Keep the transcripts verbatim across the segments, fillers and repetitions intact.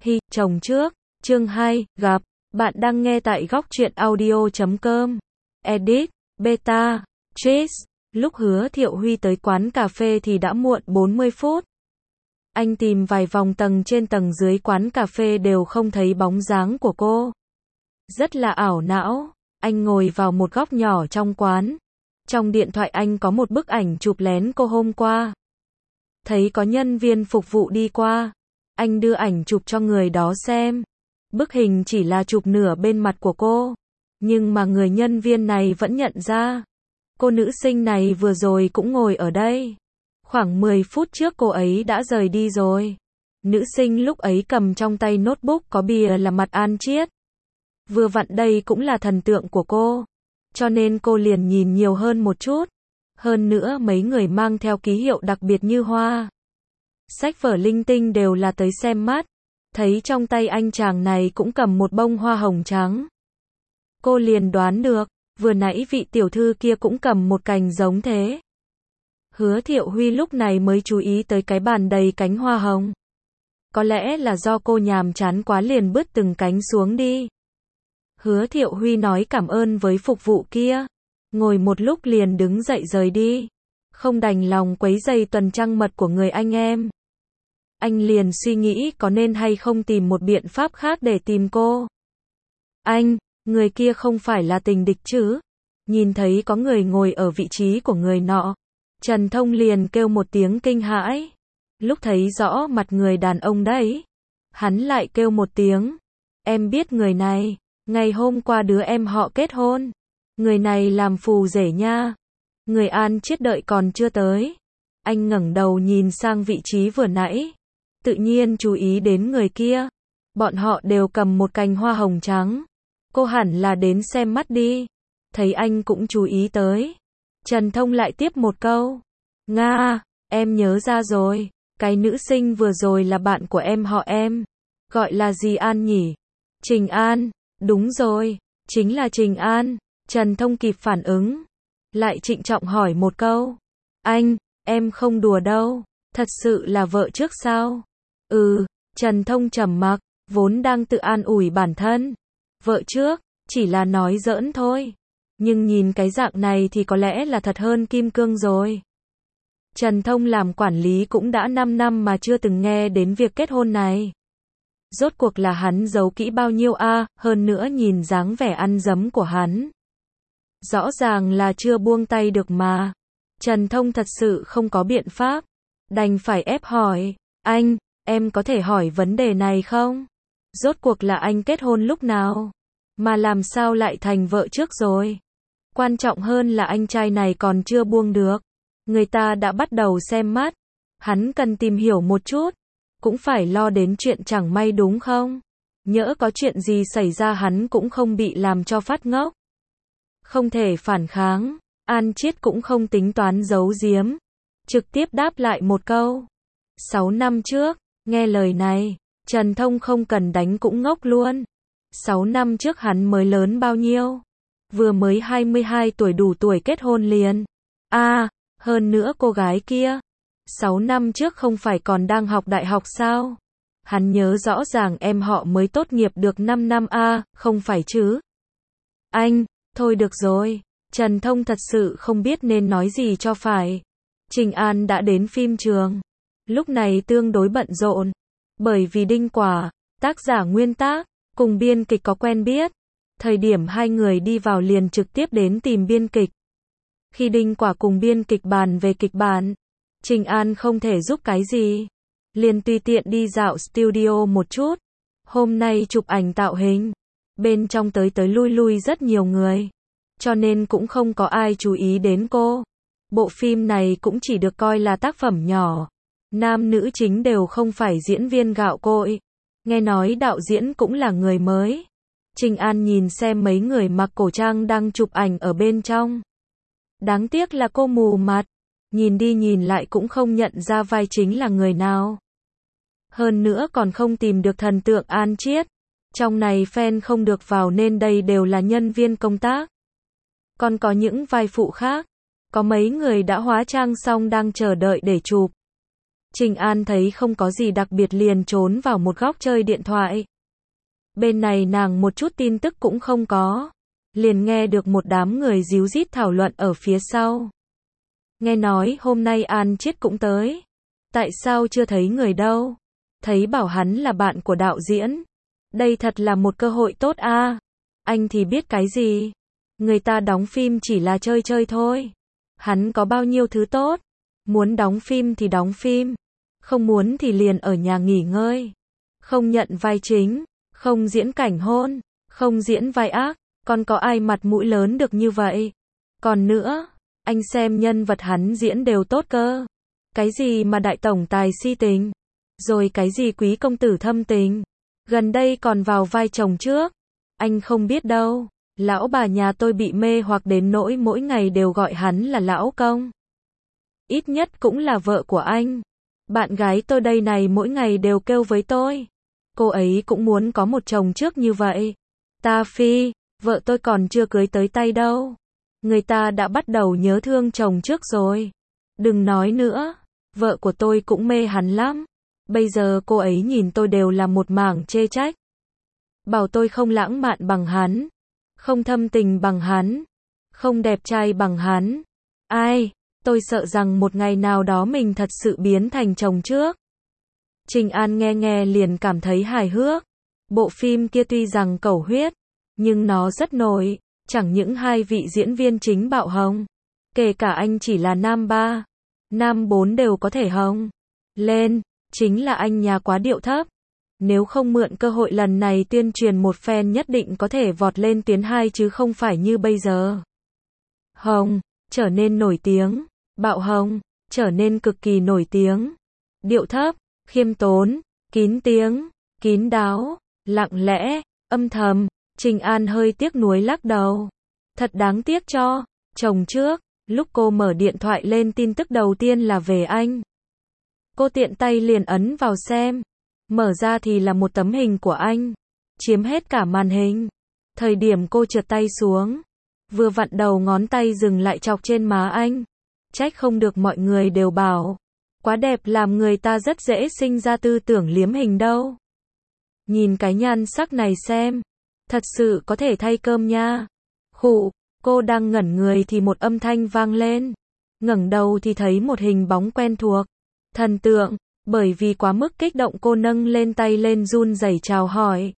Hi, chồng trước, chương hai, gặp, bạn đang nghe tại góc truyện audio chấm com, edit, beta, trace, lúc Hứa Thiệu Huy tới quán cà phê thì đã muộn bốn mươi phút. Anh tìm vài vòng tầng trên tầng dưới quán cà phê đều không thấy bóng dáng của cô. Rất là ảo não, anh ngồi vào một góc nhỏ trong quán. Trong điện thoại anh có một bức ảnh chụp lén cô hôm qua. Thấy có nhân viên phục vụ đi qua, anh đưa ảnh chụp cho người đó xem. Bức hình chỉ là chụp nửa bên mặt của cô, nhưng mà người nhân viên này vẫn nhận ra. Cô nữ sinh này vừa rồi cũng ngồi ở đây. Khoảng mười phút trước cô ấy đã rời đi rồi. Nữ sinh lúc ấy cầm trong tay notebook có bìa là mặt An Chiết. Vừa vặn đây cũng là thần tượng của cô, cho nên cô liền nhìn nhiều hơn một chút. Hơn nữa mấy người mang theo ký hiệu đặc biệt như hoa, sách vở linh tinh đều là tới xem mắt. Thấy trong tay anh chàng này cũng cầm một bông hoa hồng trắng. Cô liền đoán được, vừa nãy vị tiểu thư kia cũng cầm một cành giống thế. Hứa Thiệu Huy lúc này mới chú ý tới cái bàn đầy cánh hoa hồng. Có lẽ là do cô nhàm chán quá liền bứt từng cánh xuống đi. Hứa Thiệu Huy nói cảm ơn với phục vụ kia, ngồi một lúc liền đứng dậy rời đi. Không đành lòng quấy rầy tuần trăng mật của người anh em. Anh liền suy nghĩ có nên hay không tìm một biện pháp khác để tìm cô. Anh, người kia không phải là tình địch chứ? Nhìn thấy có người ngồi ở vị trí của người nọ, Trần Thông liền kêu một tiếng kinh hãi. Lúc thấy rõ mặt người đàn ông đấy, hắn lại kêu một tiếng. Em biết người này, ngày hôm qua đứa em họ kết hôn. Người này làm phù rể nha. Người An Chiết đợi còn chưa tới. Anh ngẩng đầu nhìn sang vị trí vừa nãy, tự nhiên chú ý đến người kia. Bọn họ đều cầm một cành hoa hồng trắng. Cô hẳn là đến xem mắt đi. Thấy anh cũng chú ý tới, Trần Thông lại tiếp một câu. Nga, em nhớ ra rồi. Cái nữ sinh vừa rồi là bạn của em họ em. Gọi là gì An nhỉ? Trình An. Đúng rồi, chính là Trình An. Trần Thông kịp phản ứng, lại trịnh trọng hỏi một câu. Anh, em không đùa đâu. Thật sự là vợ trước sao? Ừ, Trần Thông trầm mặc, vốn đang tự an ủi bản thân. Vợ trước, chỉ là nói giỡn thôi. Nhưng nhìn cái dạng này thì có lẽ là thật hơn kim cương rồi. Trần Thông làm quản lý cũng đã năm năm mà chưa từng nghe đến việc kết hôn này. Rốt cuộc là hắn giấu kỹ bao nhiêu a, à, hơn nữa nhìn dáng vẻ ăn dấm của hắn. Rõ ràng là chưa buông tay được mà. Trần Thông thật sự không có biện pháp, đành phải ép hỏi. Anh, em có thể hỏi vấn đề này không? Rốt cuộc là anh kết hôn lúc nào? Mà làm sao lại thành vợ trước rồi? Quan trọng hơn là anh trai này còn chưa buông được. Người ta đã bắt đầu xem mắt. Hắn cần tìm hiểu một chút. Cũng phải lo đến chuyện chẳng may đúng không? Nhỡ có chuyện gì xảy ra hắn cũng không bị làm cho phát ngốc. Không thể phản kháng. An Chiết cũng không tính toán giấu giếm, trực tiếp đáp lại một câu. Sáu năm trước, nghe lời này, Trần Thông không cần đánh cũng ngốc luôn. Sáu năm trước hắn mới lớn bao nhiêu? Vừa mới hai mươi hai tuổi, đủ tuổi kết hôn liền. A, à, hơn nữa cô gái kia, sáu năm trước không phải còn đang học đại học sao? Hắn nhớ rõ ràng em họ mới tốt nghiệp được năm năm a, à, không phải chứ? Anh, thôi được rồi. Trần Thông thật sự không biết nên nói gì cho phải. Trình An đã đến phim trường. Lúc này tương đối bận rộn. Bởi vì Đinh Quả, tác giả nguyên tác, cùng biên kịch có quen biết. Thời điểm hai người đi vào liền trực tiếp đến tìm biên kịch. Khi Đinh Quả cùng biên kịch bàn về kịch bản, Trình An không thể giúp cái gì. Liền tùy tiện đi dạo studio một chút. Hôm nay chụp ảnh tạo hình. Bên trong tới tới lui lui rất nhiều người. Cho nên cũng không có ai chú ý đến cô. Bộ phim này cũng chỉ được coi là tác phẩm nhỏ. Nam nữ chính đều không phải diễn viên gạo cội. Nghe nói đạo diễn cũng là người mới. Trình An nhìn xem mấy người mặc cổ trang đang chụp ảnh ở bên trong. Đáng tiếc là cô mù mặt. Nhìn đi nhìn lại cũng không nhận ra vai chính là người nào. Hơn nữa còn không tìm được thần tượng An Chiết. Trong này fan không được vào nên đây đều là nhân viên công tác. Còn có những vai phụ khác, có mấy người đã hóa trang xong đang chờ đợi để chụp. Trình An thấy không có gì đặc biệt liền trốn vào một góc chơi điện thoại. Bên này nàng một chút tin tức cũng không có. Liền nghe được một đám người díu dít thảo luận ở phía sau. Nghe nói hôm nay An Chiết cũng tới. Tại sao chưa thấy người đâu? Thấy bảo hắn là bạn của đạo diễn. Đây thật là một cơ hội tốt a. À. Anh thì biết cái gì? Người ta đóng phim chỉ là chơi chơi thôi. Hắn có bao nhiêu thứ tốt. Muốn đóng phim thì đóng phim. Không muốn thì liền ở nhà nghỉ ngơi. Không nhận vai chính. Không diễn cảnh hôn. Không diễn vai ác. Còn có ai mặt mũi lớn được như vậy? Còn nữa, anh xem nhân vật hắn diễn đều tốt cơ. Cái gì mà đại tổng tài si tình? Rồi cái gì quý công tử thâm tình? Gần đây còn vào vai chồng trước. Anh không biết đâu. Lão bà nhà tôi bị mê hoặc đến nỗi mỗi ngày đều gọi hắn là lão công. Ít nhất cũng là vợ của anh. Bạn gái tôi đây này mỗi ngày đều kêu với tôi. Cô ấy cũng muốn có một chồng trước như vậy. Ta phi, vợ tôi còn chưa cưới tới tay đâu. Người ta đã bắt đầu nhớ thương chồng trước rồi. Đừng nói nữa. Vợ của tôi cũng mê hắn lắm. Bây giờ cô ấy nhìn tôi đều là một mảng chê trách. Bảo tôi không lãng mạn bằng hắn. Không thâm tình bằng hắn. Không đẹp trai bằng hắn. Ai, tôi sợ rằng một ngày nào đó mình thật sự biến thành chồng trước. Trình An nghe nghe liền cảm thấy hài hước. Bộ phim kia tuy rằng cẩu huyết, nhưng nó rất nổi. Chẳng những hai vị diễn viên chính bạo hồng. Kể cả anh chỉ là nam ba, nam bốn đều có thể hồng lên. Chính là anh nhà quá điệu thấp. Nếu không mượn cơ hội lần này tuyên truyền một phen nhất định có thể vọt lên tuyến hai chứ không phải như bây giờ. Hồng, trở nên nổi tiếng. Bạo hồng, trở nên cực kỳ nổi tiếng. Điệu thấp, khiêm tốn, kín tiếng, kín đáo, lặng lẽ, âm thầm. Trình An hơi tiếc nuối lắc đầu. Thật đáng tiếc cho chồng trước. Lúc cô mở điện thoại lên tin tức đầu tiên là về anh. Cô tiện tay liền ấn vào xem. Mở ra thì là một tấm hình của anh. Chiếm hết cả màn hình. Thời điểm cô trượt tay xuống. Vừa vặn đầu ngón tay dừng lại chọc trên má anh. Trách không được mọi người đều bảo. Quá đẹp làm người ta rất dễ sinh ra tư tưởng liếm hình đâu. Nhìn cái nhan sắc này xem. Thật sự có thể thay cơm nha. Khụ, cô đang ngẩn người thì một âm thanh vang lên. Ngẩng đầu thì thấy một hình bóng quen thuộc. Thần tượng, bởi vì quá mức kích động cô nâng lên tay lên run rẩy chào hỏi.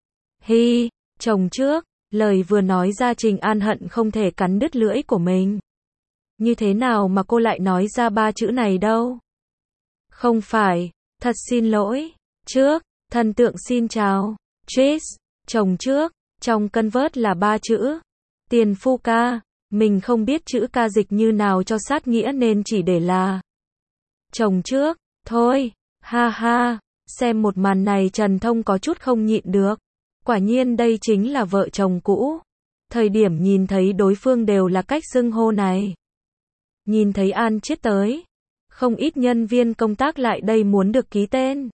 Hi, chồng trước, lời vừa nói ra Trình An hận không thể cắn đứt lưỡi của mình. Như thế nào mà cô lại nói ra ba chữ này đâu? Không phải, thật xin lỗi. Trước, thần tượng xin chào. Tris, chồng trước, trong convert là ba chữ. Tiền phu ca, mình không biết chữ ca dịch như nào cho sát nghĩa nên chỉ để là chồng trước, thôi, ha ha, xem một màn này Trần Thông có chút không nhịn được. Quả nhiên đây chính là vợ chồng cũ. Thời điểm nhìn thấy đối phương đều là cách xưng hô này. Nhìn thấy An Chiết tới. Không ít nhân viên công tác lại đây muốn được ký tên.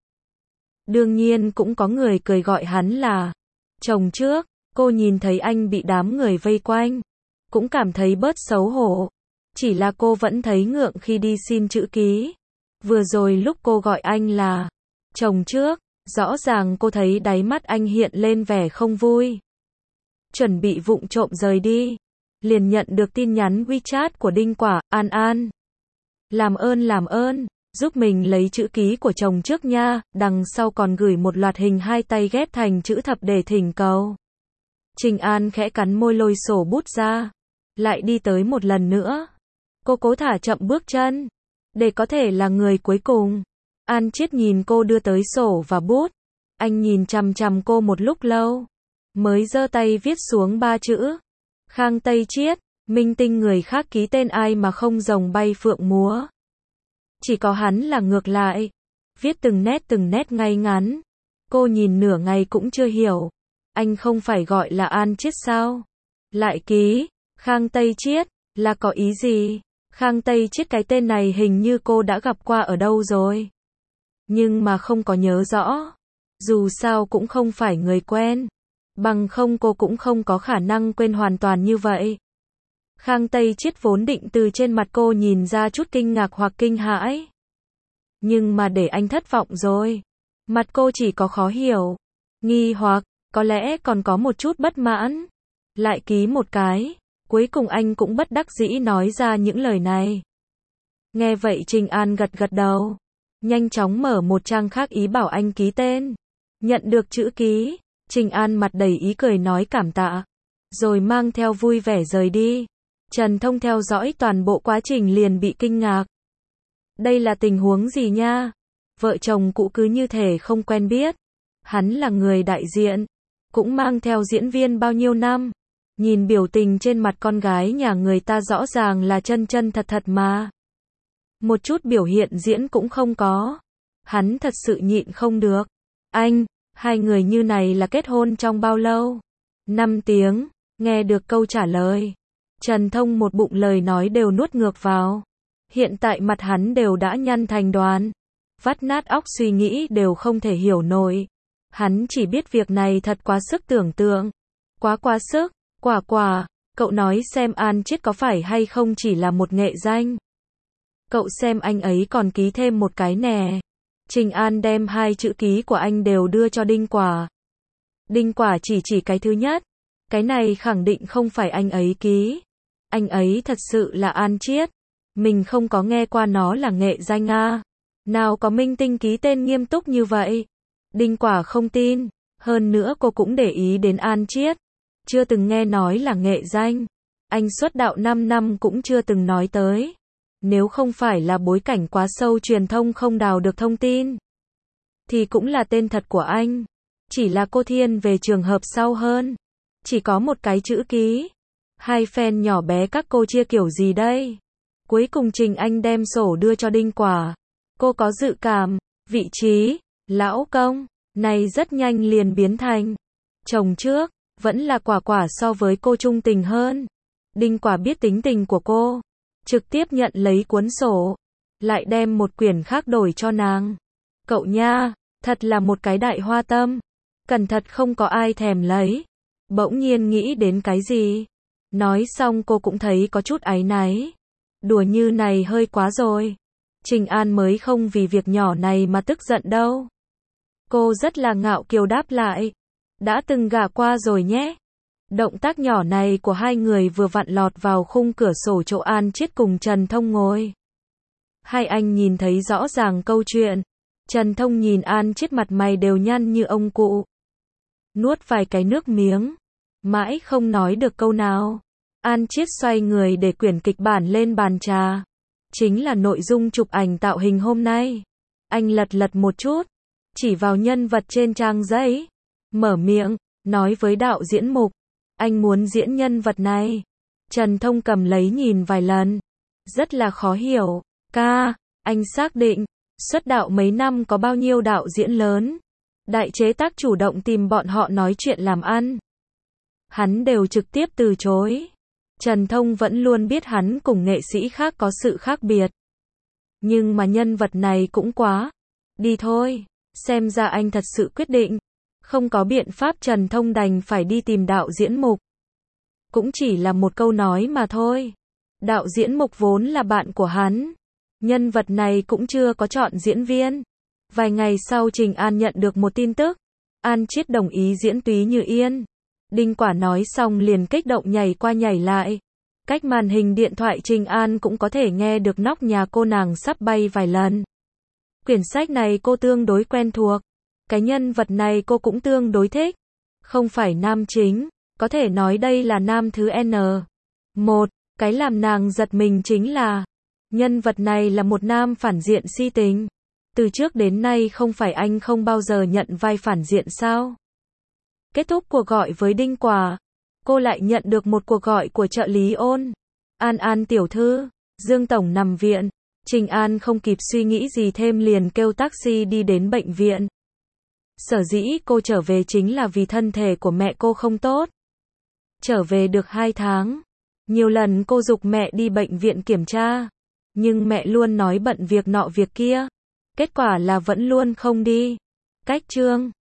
Đương nhiên cũng có người cười gọi hắn là chồng trước. Cô nhìn thấy anh bị đám người vây quanh. Cũng cảm thấy bớt xấu hổ. Chỉ là cô vẫn thấy ngượng khi đi xin chữ ký. Vừa rồi lúc cô gọi anh là chồng trước, rõ ràng cô thấy đáy mắt anh hiện lên vẻ không vui. Chuẩn bị vụng trộm rời đi. Liền nhận được tin nhắn WeChat của Đinh Quả, An An. Làm ơn làm ơn, giúp mình lấy chữ ký của chồng trước nha, đằng sau còn gửi một loạt hình hai tay ghép thành chữ thập để thỉnh cầu. Trình An khẽ cắn môi lôi sổ bút ra. Lại đi tới một lần nữa. Cô cố thả chậm bước chân. Để có thể là người cuối cùng. An Chiết nhìn cô đưa tới sổ và bút. Anh nhìn chằm chằm cô một lúc lâu. Mới giơ tay viết xuống ba chữ. Khang Tây Chiết, minh tinh người khác ký tên ai mà không rồng bay phượng múa. Chỉ có hắn là ngược lại. Viết từng nét từng nét ngay ngắn. Cô nhìn nửa ngày cũng chưa hiểu. Anh không phải gọi là An Chiết sao? Lại ký, Khang Tây Chiết, là có ý gì? Khang Tây Chiết cái tên này hình như cô đã gặp qua ở đâu rồi. Nhưng mà không có nhớ rõ. Dù sao cũng không phải người quen. Bằng không cô cũng không có khả năng quên hoàn toàn như vậy. Khang Tây Chiết vốn định từ trên mặt cô nhìn ra chút kinh ngạc hoặc kinh hãi. Nhưng mà để anh thất vọng rồi. Mặt cô chỉ có khó hiểu, nghi hoặc, có lẽ còn có một chút bất mãn. Lại ký một cái. Cuối cùng anh cũng bất đắc dĩ nói ra những lời này. Nghe vậy Trình An gật gật đầu. Nhanh chóng mở một trang khác ý bảo anh ký tên. Nhận được chữ ký, Trình An mặt đầy ý cười nói cảm tạ. Rồi mang theo vui vẻ rời đi. Trần Thông theo dõi toàn bộ quá trình liền bị kinh ngạc. Đây là tình huống gì nha? Vợ chồng cũ cứ như thể không quen biết. Hắn là người đại diện, cũng mang theo diễn viên bao nhiêu năm. Nhìn biểu tình trên mặt con gái nhà người ta rõ ràng là chân chân thật thật mà. Một chút biểu hiện diễn cũng không có. Hắn thật sự nhịn không được. Anh, hai người như này là kết hôn trong bao lâu? Năm tiếng, nghe được câu trả lời. Trần Thông một bụng lời nói đều nuốt ngược vào. Hiện tại mặt hắn đều đã nhăn thành đoàn. Vắt nát óc suy nghĩ đều không thể hiểu nổi. Hắn chỉ biết việc này thật quá sức tưởng tượng. Quá quá sức. Quả quả, cậu nói xem An Chiết có phải hay không chỉ là một nghệ danh. Cậu xem anh ấy còn ký thêm một cái nè. Trình An đem hai chữ ký của anh đều đưa cho Đinh Quả. Đinh Quả chỉ chỉ cái thứ nhất. Cái này khẳng định không phải anh ấy ký. Anh ấy thật sự là An Chiết. Mình không có nghe qua nó là nghệ danh à. Nào có minh tinh ký tên nghiêm túc như vậy. Đinh Quả không tin. Hơn nữa cô cũng để ý đến An Chiết. Chưa từng nghe nói là nghệ danh. Anh xuất đạo năm năm cũng chưa từng nói tới. Nếu không phải là bối cảnh quá sâu truyền thông không đào được thông tin. Thì cũng là tên thật của anh. Chỉ là cô thiên về trường hợp sau hơn. Chỉ có một cái chữ ký. Hai fan nhỏ bé các cô chia kiểu gì đây? Cuối cùng Trình Anh đem sổ đưa cho Đinh Quả. Cô có dự cảm, vị trí, lão công, này rất nhanh liền biến thành chồng trước. Vẫn là Quả Quả so với cô trung tình hơn. Đinh Quả biết tính tình của cô. Trực tiếp nhận lấy cuốn sổ. Lại đem một quyển khác đổi cho nàng. Cậu nha, thật là một cái đại hoa tâm. Cẩn thận không có ai thèm lấy. Bỗng nhiên nghĩ đến cái gì. Nói xong cô cũng thấy có chút áy náy. Đùa như này hơi quá rồi. Trình An mới không vì việc nhỏ này mà tức giận đâu. Cô rất là ngạo kiều đáp lại. Đã từng gả qua rồi nhé. Động tác nhỏ này của hai người vừa vặn lọt vào khung cửa sổ chỗ An Chiết cùng Trần Thông ngồi. Hai anh nhìn thấy rõ ràng câu chuyện. Trần Thông nhìn An Chiết mặt mày đều nhăn như ông cụ. Nuốt vài cái nước miếng. Mãi không nói được câu nào. An Chiết xoay người để quyển kịch bản lên bàn trà. Chính là nội dung chụp ảnh tạo hình hôm nay. Anh lật lật một chút. Chỉ vào nhân vật trên trang giấy. Mở miệng, nói với đạo diễn mục. Anh muốn diễn nhân vật này. Trần Thông cầm lấy nhìn vài lần. Rất là khó hiểu. Ca, anh xác định. Xuất đạo mấy năm có bao nhiêu đạo diễn lớn. Đại chế tác chủ động tìm bọn họ nói chuyện làm ăn. Hắn đều trực tiếp từ chối. Trần Thông vẫn luôn biết hắn cùng nghệ sĩ khác có sự khác biệt. Nhưng mà nhân vật này cũng quá. Đi thôi. Xem ra anh thật sự quyết định. Không có biện pháp Trần Thông đành phải đi tìm đạo diễn mục. Cũng chỉ là một câu nói mà thôi. Đạo diễn mục vốn là bạn của hắn. Nhân vật này cũng chưa có chọn diễn viên. Vài ngày sau Trình An nhận được một tin tức. An Chiết đồng ý diễn Túy Như Yên. Đinh Quả nói xong liền kích động nhảy qua nhảy lại. Cách màn hình điện thoại Trình An cũng có thể nghe được nóc nhà cô nàng sắp bay vài lần. Quyển sách này cô tương đối quen thuộc. Cái nhân vật này cô cũng tương đối thích. Không phải nam chính, có thể nói đây là nam thứ N. Một, cái làm nàng giật mình chính là nhân vật này là một nam phản diện si tình. Từ trước đến nay không phải anh không bao giờ nhận vai phản diện sao? Kết thúc cuộc gọi với Đinh Quả, cô lại nhận được một cuộc gọi của trợ lý Ôn. An An tiểu thư, Dương Tổng nằm viện. Trình An không kịp suy nghĩ gì thêm liền kêu taxi đi đến bệnh viện. Sở dĩ cô trở về chính là vì thân thể của mẹ cô không tốt. Trở về được hai tháng. Nhiều lần cô giục mẹ đi bệnh viện kiểm tra. Nhưng mẹ luôn nói bận việc nọ việc kia. Kết quả là vẫn luôn không đi. Cách chương